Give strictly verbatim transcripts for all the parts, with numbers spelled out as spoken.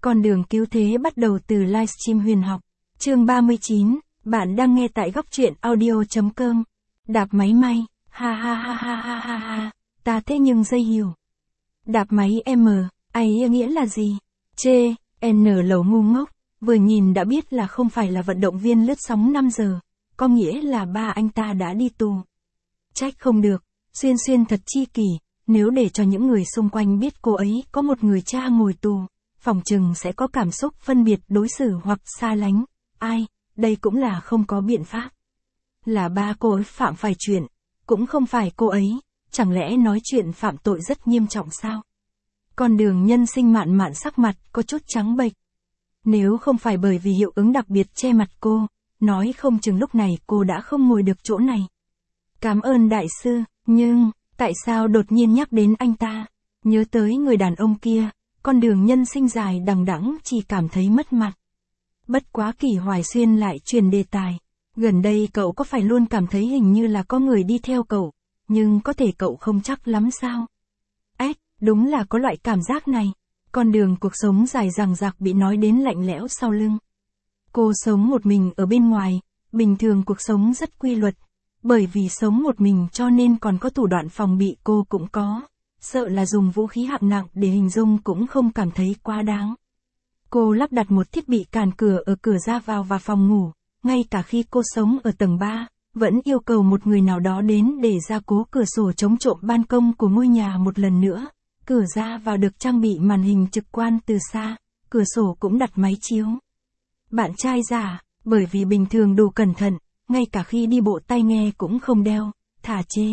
Con đường cứu thế bắt đầu từ livestream huyền học. Chương ba mươi chín, bạn đang nghe tại góc truyện audio.com. Đạp máy may, ha ha ha ha ha ha ha, ta thế nhưng dây hiểu. Đạp máy M, ấy nghĩa là gì? Chê, N lẩu ngu ngốc, vừa nhìn đã biết là không phải là vận động viên lướt sóng năm giờ, có nghĩa là ba anh ta đã đi tù. Trách không được, Xuyên Xuyên thật chi kỷ, nếu để cho những người xung quanh biết cô ấy có một người cha ngồi tù, phỏng chừng sẽ có cảm xúc phân biệt đối xử hoặc xa lánh. Ai, đây cũng là không có biện pháp. Là ba cô ấy phạm phải chuyện, cũng không phải cô ấy, chẳng lẽ nói chuyện phạm tội rất nghiêm trọng sao? Con đường nhân sinh mạn mạn sắc mặt có chút trắng bệch. Nếu không phải bởi vì hiệu ứng đặc biệt che mặt cô, nói không chừng lúc này cô đã không ngồi được chỗ này. Cảm ơn đại sư, nhưng, tại sao đột nhiên nhắc đến anh ta? Nhớ tới người đàn ông kia, con đường nhân sinh dài đằng đẵng chỉ cảm thấy mất mặt. Bất quá Kỷ Hoài Xuyên lại truyền đề tài. Gần đây cậu có phải luôn cảm thấy hình như là có người đi theo cậu, nhưng có thể cậu không chắc lắm sao? Ếch, đúng là có loại cảm giác này. Con đường cuộc sống dài dằng dặc bị nói đến lạnh lẽo sau lưng. Cô sống một mình ở bên ngoài, bình thường cuộc sống rất quy luật. Bởi vì sống một mình cho nên còn có thủ đoạn phòng bị cô cũng có. Sợ là dùng vũ khí hạng nặng để hình dung cũng không cảm thấy quá đáng. Cô lắp đặt một thiết bị cản cửa ở cửa ra vào và phòng ngủ. Ngay cả khi cô sống ở tầng ba, vẫn yêu cầu một người nào đó đến để gia cố cửa sổ chống trộm ban công của ngôi nhà một lần nữa. Cửa ra vào được trang bị màn hình trực quan từ xa, cửa sổ cũng đặt máy chiếu. Bạn trai già, bởi vì bình thường đủ cẩn thận, ngay cả khi đi bộ tai nghe cũng không đeo, thả chê.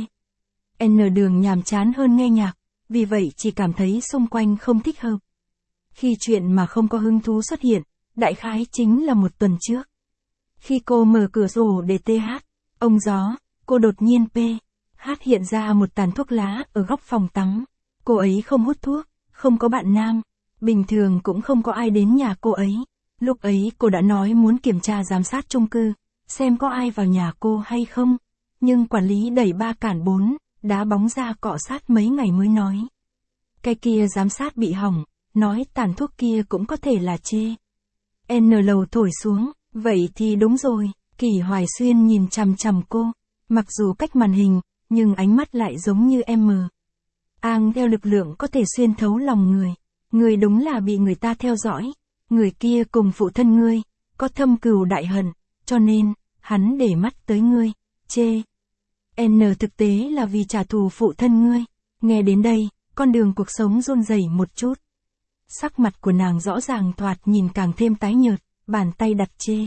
N đường nhàm chán hơn nghe nhạc, vì vậy chỉ cảm thấy xung quanh không thích hợp. Khi chuyện mà không có hứng thú xuất hiện, đại khái chính là một tuần trước. Khi cô mở cửa sổ để tê hát, ông gió, cô đột nhiên p. Hát hiện ra một tàn thuốc lá ở góc phòng tắm. Cô ấy không hút thuốc, không có bạn nam, bình thường cũng không có ai đến nhà cô ấy. Lúc ấy cô đã nói muốn kiểm tra giám sát chung cư, xem có ai vào nhà cô hay không. Nhưng quản lý đẩy ba cản bốn, đá bóng ra cọ sát mấy ngày mới nói. Cái kia giám sát bị hỏng, nói tàn thuốc kia cũng có thể là chê. N lầu thổi xuống, vậy thì đúng rồi, Kỷ Hoài Xuyên nhìn chằm chằm cô, mặc dù cách màn hình, nhưng ánh mắt lại giống như M. Ang theo lực lượng có thể xuyên thấu lòng người, người đúng là bị người ta theo dõi, người kia cùng phụ thân ngươi, có thâm cừu đại hận, cho nên, hắn để mắt tới ngươi, chê. N thực tế là vì trả thù phụ thân ngươi, nghe đến đây, con đường cuộc sống run rẩy một chút. Sắc mặt của nàng rõ ràng thoạt nhìn càng thêm tái nhợt, bàn tay đặt chê.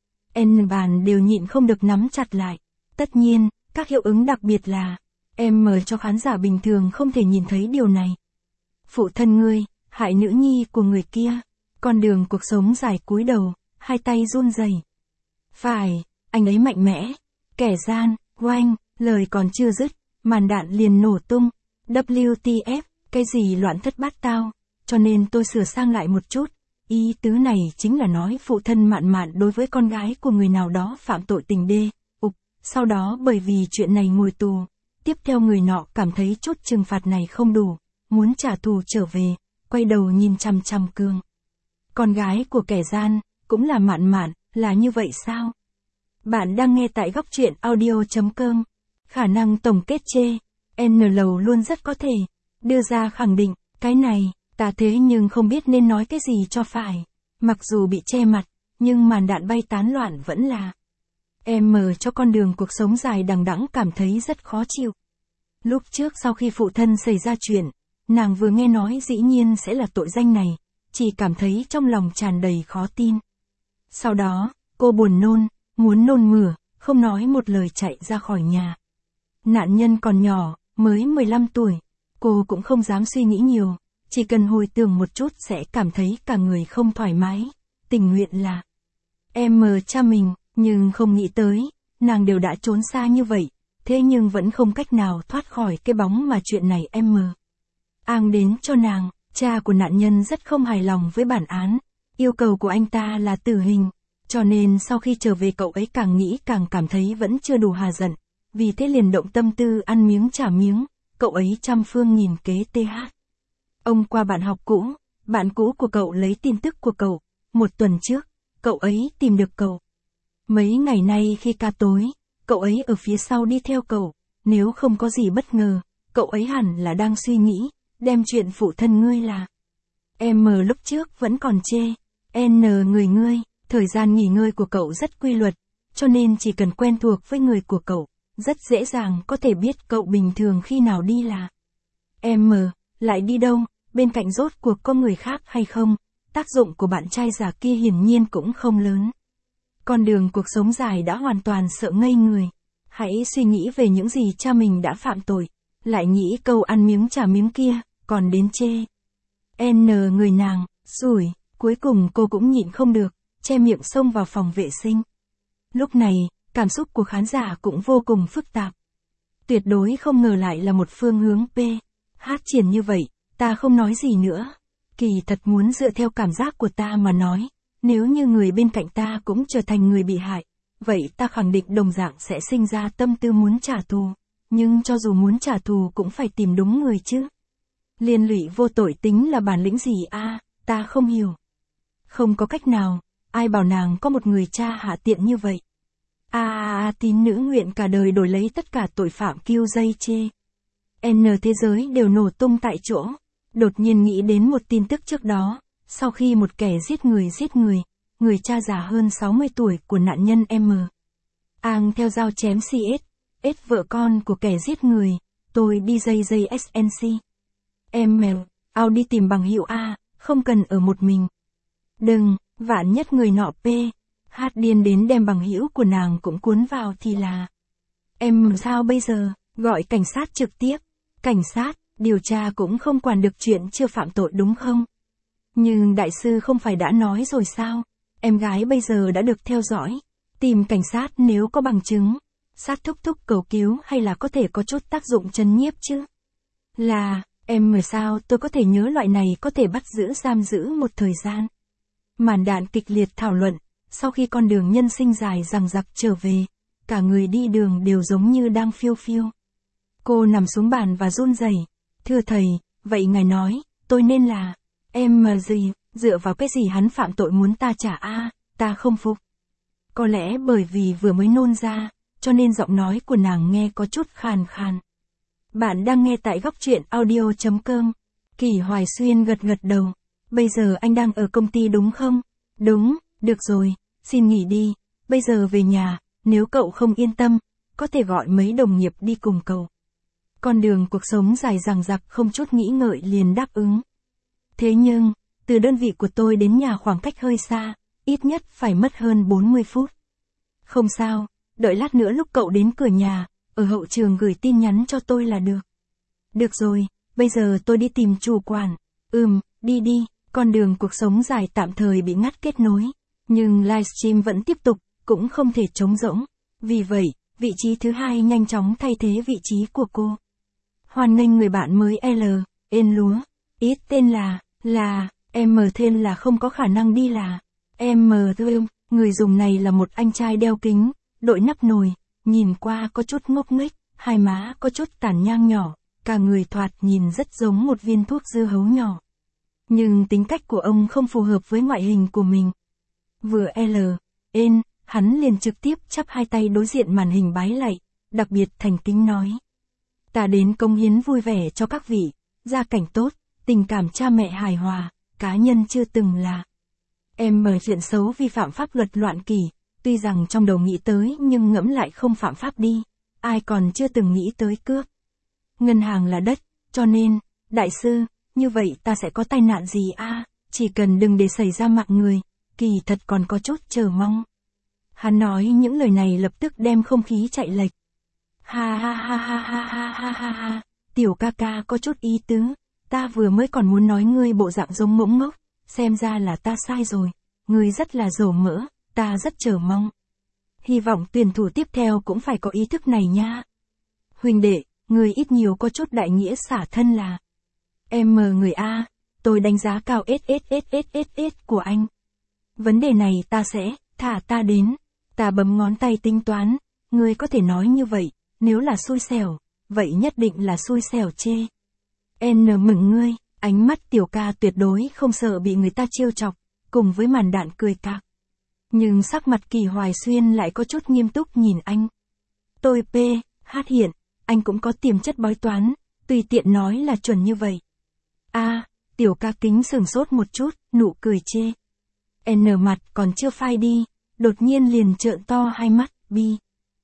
N bàn đều nhịn không được nắm chặt lại. Tất nhiên, các hiệu ứng đặc biệt là, em mời cho khán giả bình thường không thể nhìn thấy điều này. Phụ thân ngươi, hại nữ nhi của người kia. Con đường cuộc sống dài cúi đầu, hai tay run rẩy. Phải, anh ấy mạnh mẽ. Kẻ gian, oanh, lời còn chưa dứt, màn đạn liền nổ tung. W T F, cái gì loạn thất bát tao. Cho nên tôi sửa sang lại một chút. Ý tứ này chính là nói phụ thân mạn mạn đối với con gái của người nào đó phạm tội tình đê. Ục, sau đó bởi vì chuyện này ngồi tù. Tiếp theo người nọ cảm thấy chút trừng phạt này không đủ, muốn trả thù trở về, quay đầu nhìn chằm chằm Cương. Con gái của kẻ gian, cũng là mạn mạn, là như vậy sao? Bạn đang nghe tại góc truyện audio.com. Khả năng tổng kết chê, N lầu luôn rất có thể đưa ra khẳng định, cái này, ta thế nhưng không biết nên nói cái gì cho phải. Mặc dù bị che mặt, nhưng màn đạn bay tán loạn vẫn là. Em mở cho con đường cuộc sống dài đằng đẵng cảm thấy rất khó chịu. Lúc trước sau khi phụ thân xảy ra chuyện, nàng vừa nghe nói dĩ nhiên sẽ là tội danh này, chỉ cảm thấy trong lòng tràn đầy khó tin. Sau đó, cô buồn nôn, muốn nôn mửa, không nói một lời chạy ra khỏi nhà. Nạn nhân còn nhỏ, mới mười lăm tuổi, cô cũng không dám suy nghĩ nhiều, chỉ cần hồi tưởng một chút sẽ cảm thấy cả người không thoải mái, tình nguyện là em mờ cha mình. Nhưng không nghĩ tới, nàng đều đã trốn xa như vậy, thế nhưng vẫn không cách nào thoát khỏi cái bóng mà chuyện này em mờ. Ang đến cho nàng, cha của nạn nhân rất không hài lòng với bản án, yêu cầu của anh ta là tử hình, cho nên sau khi trở về cậu ấy càng nghĩ càng cảm thấy vẫn chưa đủ hà giận, vì thế liền động tâm tư ăn miếng trả miếng, cậu ấy trăm phương nghìn kế th. Ông qua bạn học cũ, bạn cũ của cậu lấy tin tức của cậu. Một tuần trước, cậu ấy tìm được cậu. Mấy ngày nay khi ca tối, cậu ấy ở phía sau đi theo cậu. Nếu không có gì bất ngờ, cậu ấy hẳn là đang suy nghĩ, đem chuyện phụ thân ngươi là. M lúc trước vẫn còn chê. N người ngươi, thời gian nghỉ ngơi của cậu rất quy luật, cho nên chỉ cần quen thuộc với người của cậu, rất dễ dàng có thể biết cậu bình thường khi nào đi là. M, lại đi đâu, bên cạnh rốt cuộc có người khác hay không, tác dụng của bạn trai già kia hiển nhiên cũng không lớn. Con đường cuộc sống dài đã hoàn toàn sợ ngây người. Hãy suy nghĩ về những gì cha mình đã phạm tội, lại nghĩ câu ăn miếng trả miếng kia, còn đến chê. N người nàng, rủi, cuối cùng cô cũng nhịn không được, che miệng xông vào phòng vệ sinh. Lúc này, cảm xúc của khán giả cũng vô cùng phức tạp. Tuyệt đối không ngờ lại là một phương hướng P. Hát triển như vậy, ta không nói gì nữa. Kỳ thật muốn dựa theo cảm giác của ta mà nói, nếu như người bên cạnh ta cũng trở thành người bị hại, vậy ta khẳng định đồng dạng sẽ sinh ra tâm tư muốn trả thù. Nhưng cho dù muốn trả thù cũng phải tìm đúng người chứ. Liên lụy vô tội tính là bản lĩnh gì a? À, ta không hiểu. Không có cách nào, ai bảo nàng có một người cha hạ tiện như vậy. A a a tín nữ nguyện cả đời đổi lấy tất cả tội phạm kiêu dây chê. N thế giới đều nổ tung tại chỗ. Đột nhiên nghĩ đến một tin tức trước đó, sau khi một kẻ giết người giết người, người cha già hơn sáu mươi tuổi của nạn nhân M. Ang theo dao chém xê ét, S vợ con của kẻ giết người, tôi đi dây dây ét en xê. M, ao đi tìm bằng hữu A, không cần ở một mình. Đừng, vạn nhất người nọ P. Hát điên đến đem bằng hữu của nàng cũng cuốn vào thì là. Em sao bây giờ, gọi cảnh sát trực tiếp. Cảnh sát, điều tra cũng không quản được chuyện chưa phạm tội đúng không? Nhưng đại sư không phải đã nói rồi sao? Em gái bây giờ đã được theo dõi. Tìm cảnh sát nếu có bằng chứng. Sát thúc thúc cầu cứu hay là có thể có chút tác dụng trấn nhiếp chứ? Là, em mà sao tôi có thể nhớ loại này có thể bắt giữ giam giữ một thời gian. Màn đạn kịch liệt thảo luận, sau khi con đường nhân sinh dài dằng dặc trở về, cả người đi đường đều giống như đang phiêu phiêu. Cô nằm xuống bàn và run rẩy. Thưa thầy, vậy ngài nói, tôi nên là, em mà gì, dựa vào cái gì hắn phạm tội muốn ta trả a? À, ta không phục. Có lẽ bởi vì vừa mới nôn ra, cho nên giọng nói của nàng nghe có chút khàn khàn. Bạn đang nghe tại góc truyện audio chấm com. Kỳ Hoài Xuyên gật gật đầu. Bây giờ anh đang ở công ty đúng không? Đúng, được rồi, xin nghỉ đi. Bây giờ về nhà, nếu cậu không yên tâm, có thể gọi mấy đồng nghiệp đi cùng cậu. Con đường cuộc sống dài dằng dặc không chút nghĩ ngợi liền đáp ứng. Thế nhưng, từ đơn vị của tôi đến nhà khoảng cách hơi xa, ít nhất phải mất hơn bốn mươi phút. Không sao, đợi lát nữa lúc cậu đến cửa nhà, ở hậu trường gửi tin nhắn cho tôi là được. Được rồi, bây giờ tôi đi tìm chủ quản. Ừm, đi đi, con đường cuộc sống dài tạm thời bị ngắt kết nối. Nhưng livestream vẫn tiếp tục, cũng không thể trống rỗng. Vì vậy, vị trí thứ hai nhanh chóng thay thế vị trí của cô. Hoan nghênh người bạn mới L, N lúa. Ít tên là, là, M tên là không có khả năng đi là. M thương, người dùng này là một anh trai đeo kính, đội nắp nồi, nhìn qua có chút ngốc nghếch, hai má có chút tàn nhang nhỏ, cả người thoạt nhìn rất giống một viên thuốc dưa hấu nhỏ. Nhưng tính cách của ông không phù hợp với ngoại hình của mình. Vừa L, N, hắn liền trực tiếp chắp hai tay đối diện màn hình bái lạy, đặc biệt thành kính nói. Ta đến cống hiến vui vẻ cho các vị, gia cảnh tốt, tình cảm cha mẹ hài hòa, cá nhân chưa từng là. Em mở chuyện xấu vi phạm pháp luật loạn kỷ, tuy rằng trong đầu nghĩ tới nhưng ngẫm lại không phạm pháp đi, ai còn chưa từng nghĩ tới cướp. Ngân hàng là đất, cho nên, đại sư, như vậy ta sẽ có tai nạn gì a? À, chỉ cần đừng để xảy ra mạng người, kỳ thật còn có chút chờ mong. Hắn nói những lời này lập tức đem không khí chạy lệch. Ha ha ha ha ha ha ha ha ha, tiểu ca ca có chút ý tứ, ta vừa mới còn muốn nói ngươi bộ dạng giống ngỗng ngốc, xem ra là ta sai rồi, ngươi rất là dầu mỡ, ta rất chờ mong. Hy vọng tuyển thủ tiếp theo cũng phải có ý thức này nha. Huynh đệ, ngươi ít nhiều có chút đại nghĩa xả thân là. Em mờ người A, tôi đánh giá cao SSSSSS của anh. Vấn đề này ta sẽ, thả ta đến, ta bấm ngón tay tính toán, ngươi có thể nói như vậy, nếu là xui xẻo, vậy nhất định là xui xẻo chê. N mừng ngươi, Ánh mắt tiểu ca tuyệt đối không sợ bị người ta trêu chọc, cùng với màn đạn cười cạc. Nhưng sắc mặt Kỳ Hoài Xuyên lại có chút nghiêm túc nhìn anh. Tôi P, hát hiện, anh cũng có tiềm chất bói toán, tùy tiện nói là chuẩn như vậy. A, à, tiểu ca kính sửng sốt một chút, nụ cười chê. N mặt còn chưa phai đi, đột nhiên liền trợn to hai mắt, bi.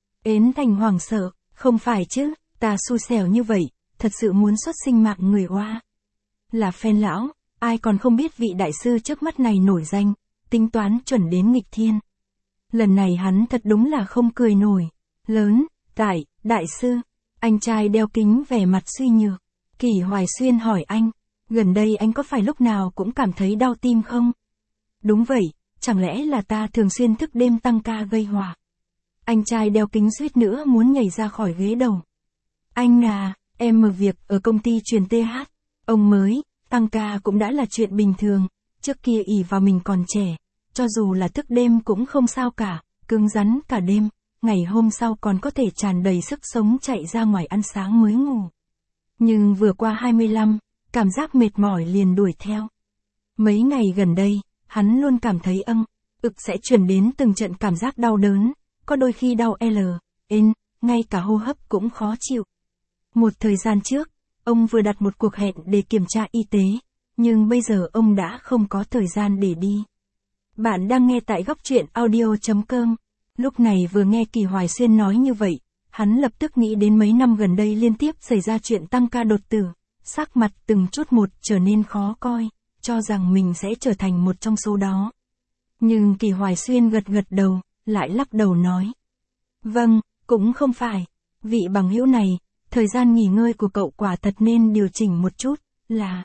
Ến Thành hoảng sợ, không phải chứ, ta xui xẻo như vậy, thật sự muốn xuất sinh mạng người oa. Là fan lão, ai còn không biết vị đại sư trước mắt này nổi danh, tính toán chuẩn đến nghịch thiên. Lần này hắn thật đúng là không cười nổi. Lớn, tại, đại sư, anh trai đeo kính vẻ mặt suy nhược. Kỳ Hoài Xuyên hỏi anh, gần đây anh có phải lúc nào cũng cảm thấy đau tim không? Đúng vậy, chẳng lẽ là ta thường xuyên thức đêm tăng ca gây họa? Anh trai đeo kính suýt nữa muốn nhảy ra khỏi ghế đầu. Anh à, em mở việc ở công ty truyền tê hát, ông mới, tăng ca cũng đã là chuyện bình thường, trước kia ỷ vào mình còn trẻ, cho dù là thức đêm cũng không sao cả, cứng rắn cả đêm, ngày hôm sau còn có thể tràn đầy sức sống chạy ra ngoài ăn sáng mới ngủ. Nhưng vừa qua hai mươi lăm, cảm giác mệt mỏi liền đuổi theo. Mấy ngày gần đây, hắn luôn cảm thấy âng, ực sẽ truyền đến từng trận cảm giác đau đớn, có đôi khi đau L, N, ngay cả hô hấp cũng khó chịu. Một thời gian trước, ông vừa đặt một cuộc hẹn để kiểm tra y tế, nhưng bây giờ ông đã không có thời gian để đi. Bạn đang nghe tại góc truyện audio chấm com. Lúc này vừa nghe Kỳ Hoài Xuyên nói như vậy, hắn lập tức nghĩ đến mấy năm gần đây liên tiếp xảy ra chuyện tăng ca đột tử, sắc mặt từng chút một trở nên khó coi, cho rằng mình sẽ trở thành một trong số đó. Nhưng Kỳ Hoài Xuyên gật gật đầu, lại lắc đầu nói. Vâng, cũng không phải. Vị bằng hữu này, thời gian nghỉ ngơi của cậu quả thật nên điều chỉnh một chút, là...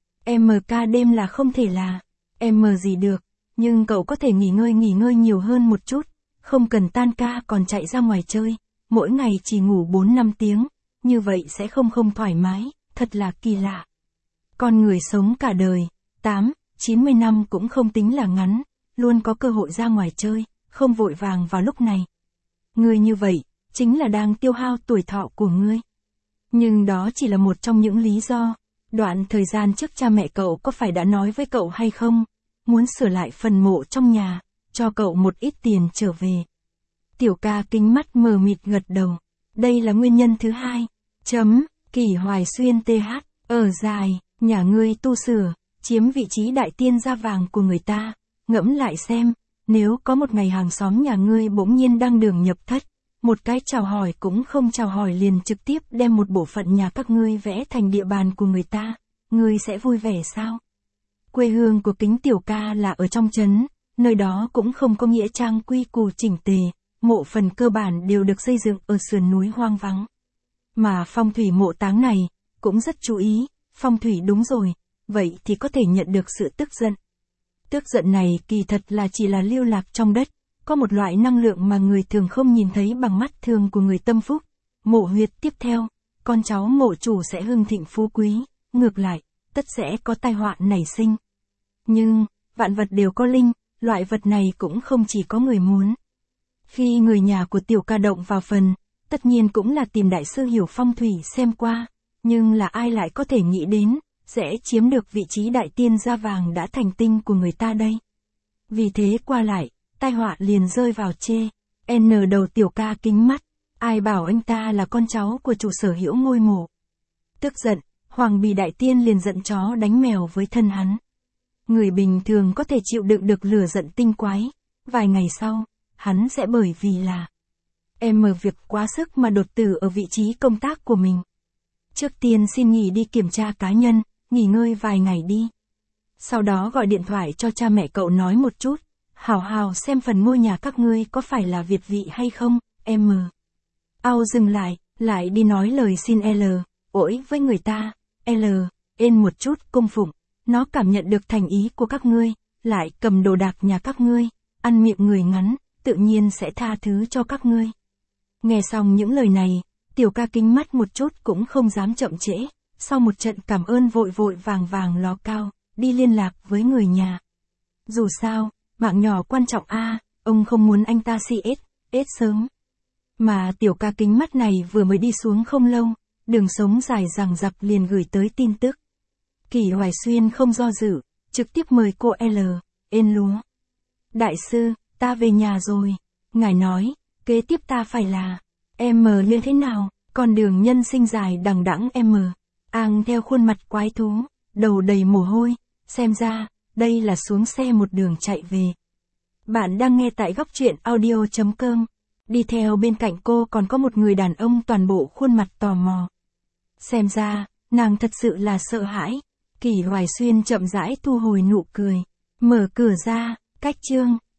em ca đêm là không thể là... Em gì được, nhưng cậu có thể nghỉ ngơi nghỉ ngơi nhiều hơn một chút, không cần tan ca còn chạy ra ngoài chơi, mỗi ngày chỉ ngủ bốn năm tiếng, như vậy sẽ không không thoải mái, thật là kỳ lạ. Con người sống cả đời, tám, chín mươi năm cũng không tính là ngắn, luôn có cơ hội ra ngoài chơi, không vội vàng vào lúc này. Ngươi như vậy, chính là đang tiêu hao tuổi thọ của ngươi. Nhưng đó chỉ là một trong những lý do. Đoạn thời gian trước cha mẹ cậu có phải đã nói với cậu hay không, muốn sửa lại phần mộ trong nhà, cho cậu một ít tiền trở về. Tiểu ca kính mắt mờ mịt gật đầu. Đây là nguyên nhân thứ hai. Chấm, Kỳ Hoài Xuyên tê hát, ở dài, nhà ngươi tu sửa, chiếm vị trí đại tiên gia vàng của người ta. Ngẫm lại xem, nếu có một ngày hàng xóm nhà ngươi bỗng nhiên đăng đường nhập thất, một cái chào hỏi cũng không chào hỏi liền trực tiếp đem một bộ phận nhà các ngươi vẽ thành địa bàn của người ta, ngươi sẽ vui vẻ sao? Quê hương của Kính tiểu ca là ở trong trấn, nơi đó cũng không có nghĩa trang quy củ chỉnh tề, mộ phần cơ bản đều được xây dựng ở sườn núi hoang vắng. Mà phong thủy mộ táng này, cũng rất chú ý, phong thủy đúng rồi, vậy thì có thể nhận được sự tức giận. Tức giận này kỳ thật là chỉ là lưu lạc trong đất, có một loại năng lượng mà người thường không nhìn thấy bằng mắt thường của người tâm phúc. Mộ huyệt tiếp theo, con cháu mộ chủ sẽ hưng thịnh phú quý, ngược lại, tất sẽ có tai họa nảy sinh. Nhưng, vạn vật đều có linh, loại vật này cũng không chỉ có người muốn. Khi người nhà của tiểu ca động vào phần, tất nhiên cũng là tìm đại sư hiểu phong thủy xem qua, nhưng là ai lại có thể nghĩ đến, sẽ chiếm được vị trí đại tiên gia vàng đã thành tinh của người ta đây. Vì thế qua lại, tai họa liền rơi vào chê. N đầu tiểu ca kính mắt, ai bảo anh ta là con cháu của chủ sở hữu ngôi mộ. Tức giận, Hoàng Bì đại tiên liền giận chó đánh mèo với thân hắn. Người bình thường có thể chịu đựng được lửa giận tinh quái, vài ngày sau, hắn sẽ bởi vì là em mở việc quá sức mà đột tử ở vị trí công tác của mình. Trước tiên xin nghỉ đi kiểm tra cá nhân, nghỉ ngơi vài ngày đi. Sau đó gọi điện thoại cho cha mẹ cậu nói một chút, hào hào xem phần ngôi nhà các ngươi có phải là Việt vị hay không, em. Ao dừng lại, lại đi nói lời xin L, ỗi với người ta, L, ên một chút cung phụng, nó cảm nhận được thành ý của các ngươi, lại cầm đồ đạc nhà các ngươi, ăn miệng người ngắn, tự nhiên sẽ tha thứ cho các ngươi. Nghe xong những lời này, tiểu ca kính mắt một chút cũng không dám chậm trễ, sau một trận cảm ơn vội vội vàng vàng ló cao, đi liên lạc với người nhà. Dù sao, mạng nhỏ quan trọng a, ông không muốn anh ta xê ét, ết sớm. Mà tiểu ca kính mắt này vừa mới đi xuống không lâu, đường sống dài dằng dặc liền gửi tới tin tức. Kỷ Hoài Xuyên không do dự, trực tiếp mời cô L, Ên Lúa. Đại sư, ta về nhà rồi. Ngài nói, kế tiếp ta phải là, em liên thế nào, con đường nhân sinh dài đằng đẵng em. Ang theo khuôn mặt quái thú, đầu đầy mồ hôi, xem ra, đây là xuống xe một đường chạy về. Bạn đang nghe tại góc truyện audio.com. Đi theo bên cạnh cô còn có một người đàn ông toàn bộ khuôn mặt tò mò. Xem ra, nàng thật sự là sợ hãi. Kỷ Hoài Xuyên chậm rãi thu hồi nụ cười. Mở cửa ra, cách chương,